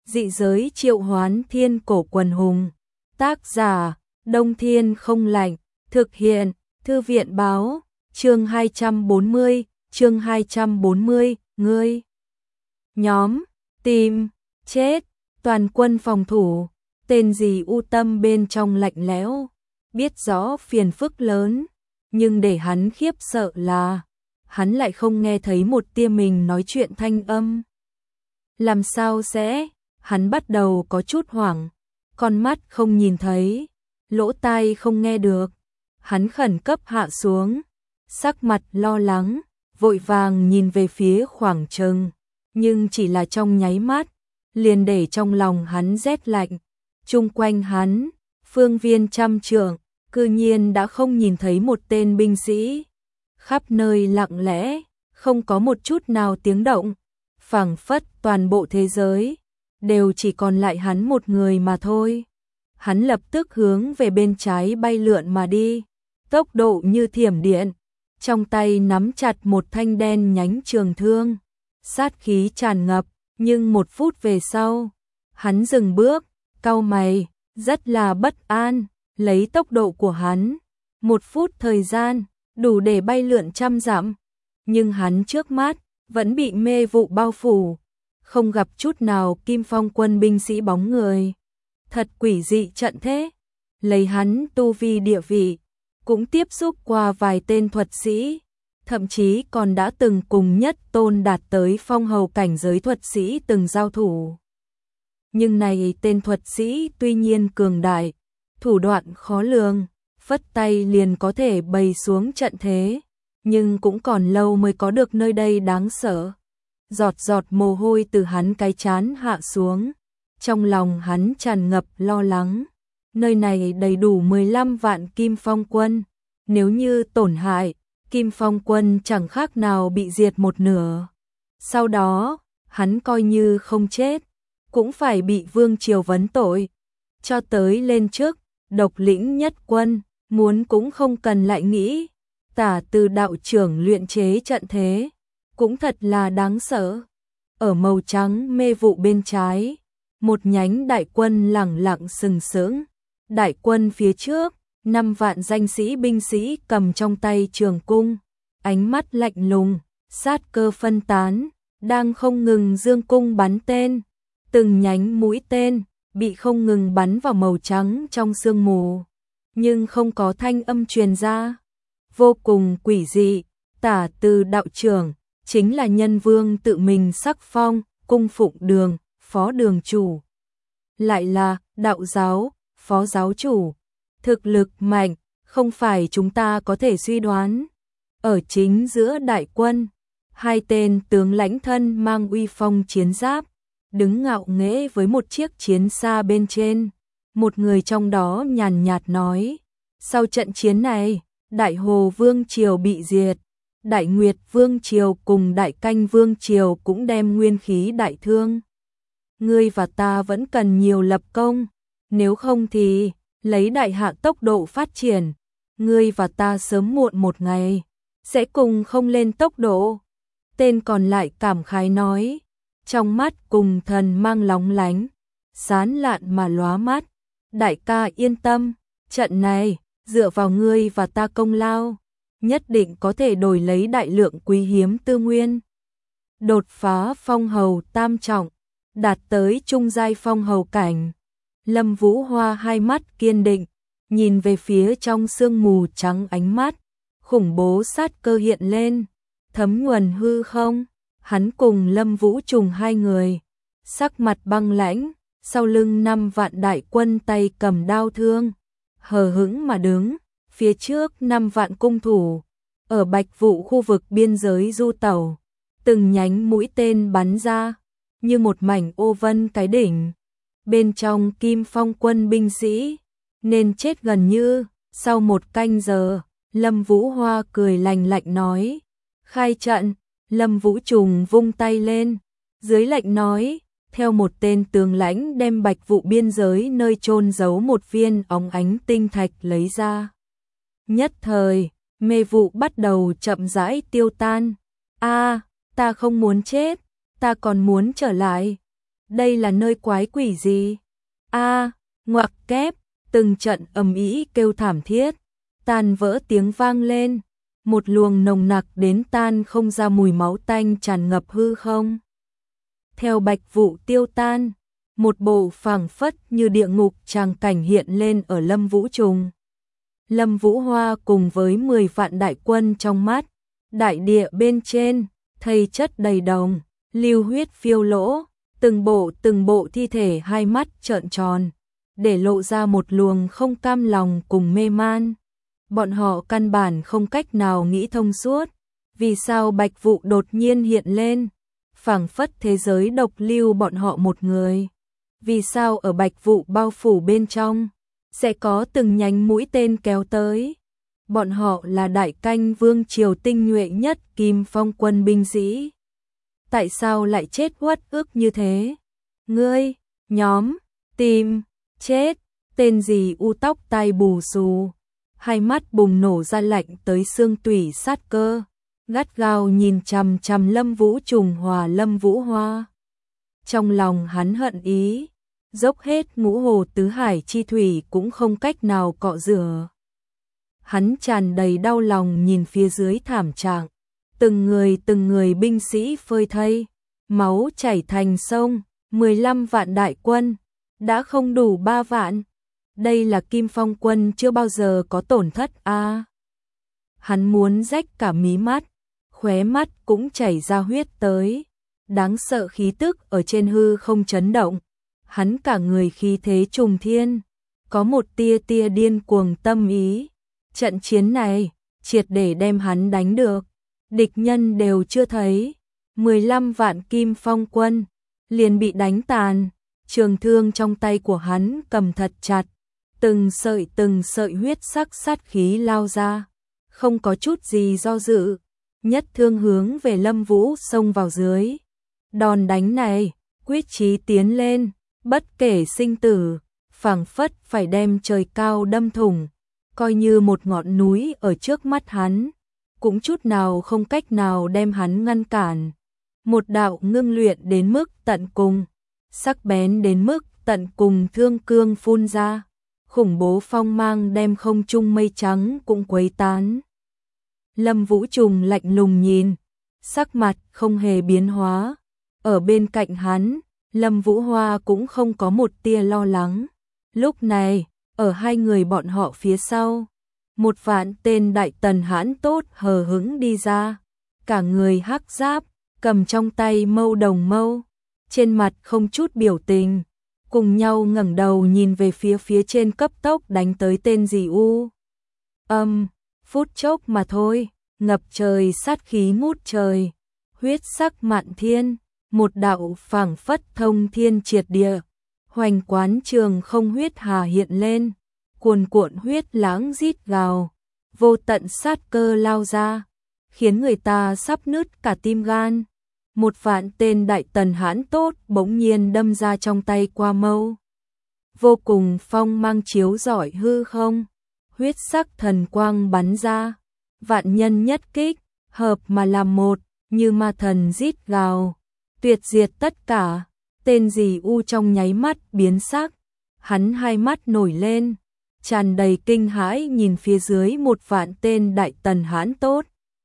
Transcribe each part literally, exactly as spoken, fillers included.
Dị giới triệu hoán thiên cổ quần hùng. Tác giả, Đông Thiên không lạnh. Thực hiện, Thư viện báo. Chương hai trăm bốn mươi, chương hai trăm bốn mươi, ngươi. Nhóm, tìm, chết, toàn quân phòng thủ. Tên gì u tâm bên trong lạnh lẽo, biết rõ phiền phức lớn, nhưng để hắn khiếp sợ là hắn lại không nghe thấy một tia mình nói chuyện thanh âm. Làm sao sẽ? Hắn bắt đầu có chút hoảng, con mắt không nhìn thấy, lỗ tai không nghe được. Hắn khẩn cấp hạ xuống, sắc mặt lo lắng, vội vàng nhìn về phía khoảng trừng, nhưng chỉ là trong nháy mắt, liền để trong lòng hắn rét lạnh. Chung quanh hắn, phương viên trăm trượng, cư nhiên đã không nhìn thấy một tên binh sĩ. Khắp nơi lặng lẽ, không có một chút nào tiếng động, phảng phất toàn bộ thế giới đều chỉ còn lại hắn một người mà thôi. Hắn lập tức hướng về bên trái bay lượn mà đi, tốc độ như thiểm điện, trong tay nắm chặt một thanh đen nhánh trường thương, sát khí tràn ngập, nhưng một phút về sau, hắn dừng bước, cau mày, rất là bất an, lấy tốc độ của hắn, một phút thời gian, đủ để bay lượn trăm dặm, nhưng hắn trước mắt vẫn bị mê vụ bao phủ, không gặp chút nào Kim Phong quân binh sĩ bóng người. Thật quỷ dị trận thế, lấy hắn tu vi địa vị, cũng tiếp xúc qua vài tên thuật sĩ, thậm chí còn đã từng cùng nhất tôn đạt tới phong hầu cảnh giới thuật sĩ từng giao thủ. Nhưng này tên thuật sĩ tuy nhiên cường đại, thủ đoạn khó lường, phất tay liền có thể bày xuống trận thế, nhưng cũng còn lâu mới có được nơi đây đáng sợ. Giọt giọt mồ hôi từ hắn cái trán hạ xuống, trong lòng hắn tràn ngập lo lắng. Nơi này đầy đủ mười lăm vạn Kim Phong quân, nếu như tổn hại, Kim Phong quân chẳng khác nào bị diệt một nửa. Sau đó, hắn coi như không chết, cũng phải bị vương triều vấn tội, cho tới lên trước, độc lĩnh nhất quân, muốn cũng không cần lại nghĩ. Tả Từ đạo trưởng luyện chế trận thế, cũng thật là đáng sợ. Ở màu trắng mê vụ bên trái, một nhánh đại quân lẳng lặng sừng sững. Đại quân phía trước, năm vạn danh sĩ binh sĩ cầm trong tay trường cung, ánh mắt lạnh lùng, sát cơ phân tán, đang không ngừng dương cung bắn tên. Từng nhánh mũi tên bị không ngừng bắn vào màu trắng trong sương mù, nhưng không có thanh âm truyền ra. Vô cùng quỷ dị, Tả Từ đạo trưởng chính là nhân vương tự mình sắc phong, cung phụng đường, phó đường chủ. Lại là đạo giáo, phó giáo chủ. Thực lực mạnh, không phải chúng ta có thể suy đoán. Ở chính giữa đại quân, hai tên tướng lãnh thân mang uy phong chiến giáp, đứng ngạo nghễ với một chiếc chiến xa bên trên. Một người trong đó nhàn nhạt nói, sau trận chiến này, Đại Hồ Vương Triều bị diệt, Đại Nguyệt Vương Triều cùng Đại Canh Vương Triều cũng đem nguyên khí đại thương. Ngươi và ta vẫn cần nhiều lập công, nếu không thì lấy đại hạ tốc độ phát triển, ngươi và ta sớm muộn một ngày sẽ cùng không lên tốc độ. Tên còn lại cảm khái nói, trong mắt cùng thần mang lóng lánh, sán lạn mà lóa mắt. Đại ca yên tâm, trận này dựa vào ngươi và ta công lao, nhất định có thể đổi lấy đại lượng quý hiếm tư nguyên. Đột phá phong hầu tam trọng, đạt tới trung giai phong hầu cảnh. Lâm Vũ Hoa hai mắt kiên định, nhìn về phía trong sương mù trắng, ánh mắt khủng bố sát cơ hiện lên, thấm nhuần hư không. Hắn cùng Lâm Vũ Trùng hai người, sắc mặt băng lãnh, sau lưng năm vạn đại quân tay cầm đao thương, hờ hững mà đứng, phía trước năm vạn cung thủ, ở Bạch Vụ khu vực biên giới du tẩu, từng nhánh mũi tên bắn ra, như một mảnh ô vân cái đỉnh. Bên trong Kim Phong quân binh sĩ, nên chết gần như. Sau một canh giờ, Lâm Vũ Hoa cười lành lạnh nói, khai trận. Lâm Vũ Trùng vung tay lên, dưới lệnh nói, theo một tên tướng lãnh đem Bạch Vụ biên giới nơi chôn giấu một viên óng ánh tinh thạch lấy ra. Nhất thời, mê vụ bắt đầu chậm rãi tiêu tan. A, ta không muốn chết, ta còn muốn trở lại. Đây là nơi quái quỷ gì? A, ngoặc kép, từng trận ầm ĩ kêu thảm thiết, tan vỡ tiếng vang lên, một luồng nồng nặc đến tan không ra mùi máu tanh tràn ngập hư không. Theo bạch vụ tiêu tan, một bộ phảng phất như địa ngục tràng cảnh hiện lên ở Lâm Vũ Trùng. Lâm Vũ Hoa cùng với mười vạn đại quân trong mắt, đại địa bên trên, thây chất đầy đồng, lưu huyết phiêu lỗ, từng bộ từng bộ thi thể hai mắt trợn tròn, để lộ ra một luồng không cam lòng cùng mê man. Bọn họ căn bản không cách nào nghĩ thông suốt, vì sao bạch vụ đột nhiên hiện lên, phảng phất thế giới độc lưu bọn họ một người. Vì sao ở bạch vụ bao phủ bên trong, sẽ có từng nhánh mũi tên kéo tới. Bọn họ là đại canh vương triều tinh nhuệ nhất Kim Phong quân binh sĩ. Tại sao lại chết uất ức như thế? Ngươi, nhóm, tìm, chết, tên gì u tóc tai bù xù, hai mắt bùng nổ ra lạnh tới xương tủy sát cơ, gắt gao nhìn chằm chằm Lâm Vũ Trùng hòa Lâm Vũ Hoa. Trong lòng hắn hận ý, dốc hết ngũ hồ tứ hải chi thủy cũng không cách nào cọ rửa. Hắn tràn đầy đau lòng nhìn phía dưới thảm trạng, từng người từng người binh sĩ phơi thây, máu chảy thành sông, mười lăm vạn đại quân, đã không đủ ba vạn. Đây là Kim Phong quân chưa bao giờ có tổn thất a. À. Hắn muốn rách cả mí mắt, khóe mắt cũng chảy ra huyết tới. Đáng sợ khí tức ở trên hư không chấn động, hắn cả người khí thế trùng thiên, có một tia tia điên cuồng tâm ý. Trận chiến này, triệt để đem hắn đánh được, địch nhân đều chưa thấy, mười lăm vạn Kim Phong quân, liền bị đánh tàn, trường thương trong tay của hắn cầm thật chặt, từng sợi từng sợi huyết sắc sát khí lao ra, không có chút gì do dự, nhất thương hướng về Lâm Vũ xông vào dưới. Đòn đánh này, quyết chí tiến lên, bất kể sinh tử, phảng phất phải đem trời cao đâm thủng, coi như một ngọn núi ở trước mắt hắn, cũng chút nào không cách nào đem hắn ngăn cản. Một đạo ngưng luyện đến mức tận cùng, sắc bén đến mức tận cùng thương cương phun ra, khủng bố phong mang đem không trung mây trắng cũng quấy tán. Lâm Vũ Trùng lạnh lùng nhìn, sắc mặt không hề biến hóa. Ở bên cạnh hắn, Lâm Vũ Hoa cũng không có một tia lo lắng. Lúc này, ở hai người bọn họ phía sau, một vạn tên đại tần hãn tốt hờ hững đi ra, cả người hắc giáp, cầm trong tay mâu đồng mâu, trên mặt không chút biểu tình, cùng nhau ngẩng đầu nhìn về phía phía trên cấp tốc đánh tới tên dì U. Âm, phút chốc mà thôi, ngập trời sát khí ngút trời, huyết sắc mạn thiên, một đạo phảng phất thông thiên triệt địa, hoành quán trường không huyết hà hiện lên, cuồn cuộn huyết lãng rít gào, vô tận sát cơ lao ra, khiến người ta sắp nứt cả tim gan. Một vạn tên đại tần hãn tốt bỗng nhiên đâm ra trong tay qua mâu. Vô cùng phong mang chiếu rọi hư không, huyết sắc thần quang bắn ra, vạn nhân nhất kích, hợp mà làm một, như ma thần rít gào, tuyệt diệt tất cả. Tên dì U trong nháy mắt biến sắc, hắn hai mắt nổi lên, tràn đầy kinh hãi nhìn phía dưới một vạn tên đại tần hãn tốt.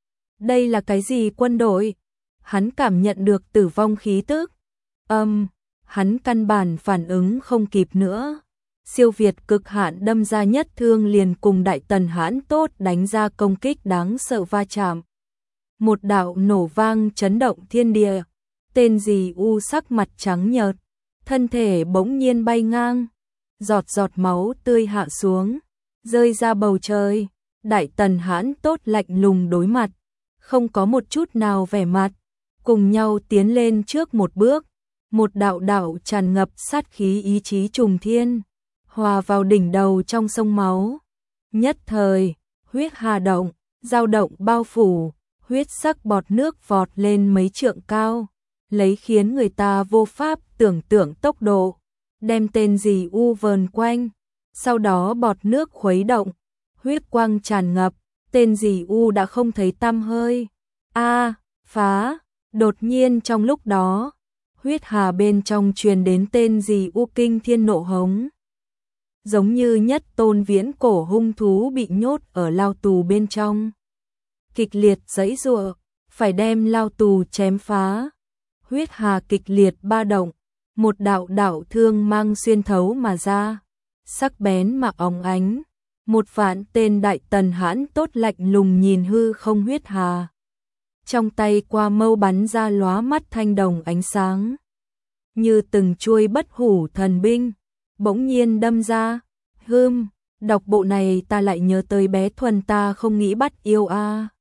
Đây là cái gì quân đội? Hắn cảm nhận được tử vong khí tức. Âm, um, hắn căn bản phản ứng không kịp nữa. Siêu việt cực hạn đâm ra nhất thương liền cùng đại tần hãn tốt đánh ra công kích đáng sợ va chạm. Một đạo nổ vang chấn động thiên địa. Tên dì U sắc mặt trắng nhợt, thân thể bỗng nhiên bay ngang, giọt giọt máu tươi hạ xuống, rơi ra bầu trời. Đại tần hãn tốt lạnh lùng đối mặt, không có một chút nào vẻ mặt, cùng nhau tiến lên trước một bước, một đạo đạo tràn ngập sát khí ý chí trùng thiên, hòa vào đỉnh đầu trong sông máu. Nhất thời, huyết hà động, dao động bao phủ, huyết sắc bọt nước vọt lên mấy trượng cao, lấy khiến người ta vô pháp tưởng tượng tốc độ, đem tên dì U vờn quanh, sau đó bọt nước khuấy động, huyết quang tràn ngập, tên dì U đã không thấy tăm hơi. A, phá, đột nhiên trong lúc đó, huyết hà bên trong truyền đến tên gì U Kinh Thiên nộ hống. Giống như nhất tôn viễn cổ hung thú bị nhốt ở lao tù bên trong. Kịch liệt giãy giụa, phải đem lao tù chém phá. Huyết hà kịch liệt ba động, một đạo đạo thương mang xuyên thấu mà ra, sắc bén mà óng ánh. Một vạn tên đại tần hãn tốt lạnh lùng nhìn hư không huyết hà. Trong tay qua mâu bắn ra lóa mắt thanh đồng ánh sáng. Như từng chuôi bất hủ thần binh, bỗng nhiên đâm ra. Hưm, đọc bộ này ta lại nhớ tới bé Thuần ta không nghĩ bắt yêu a.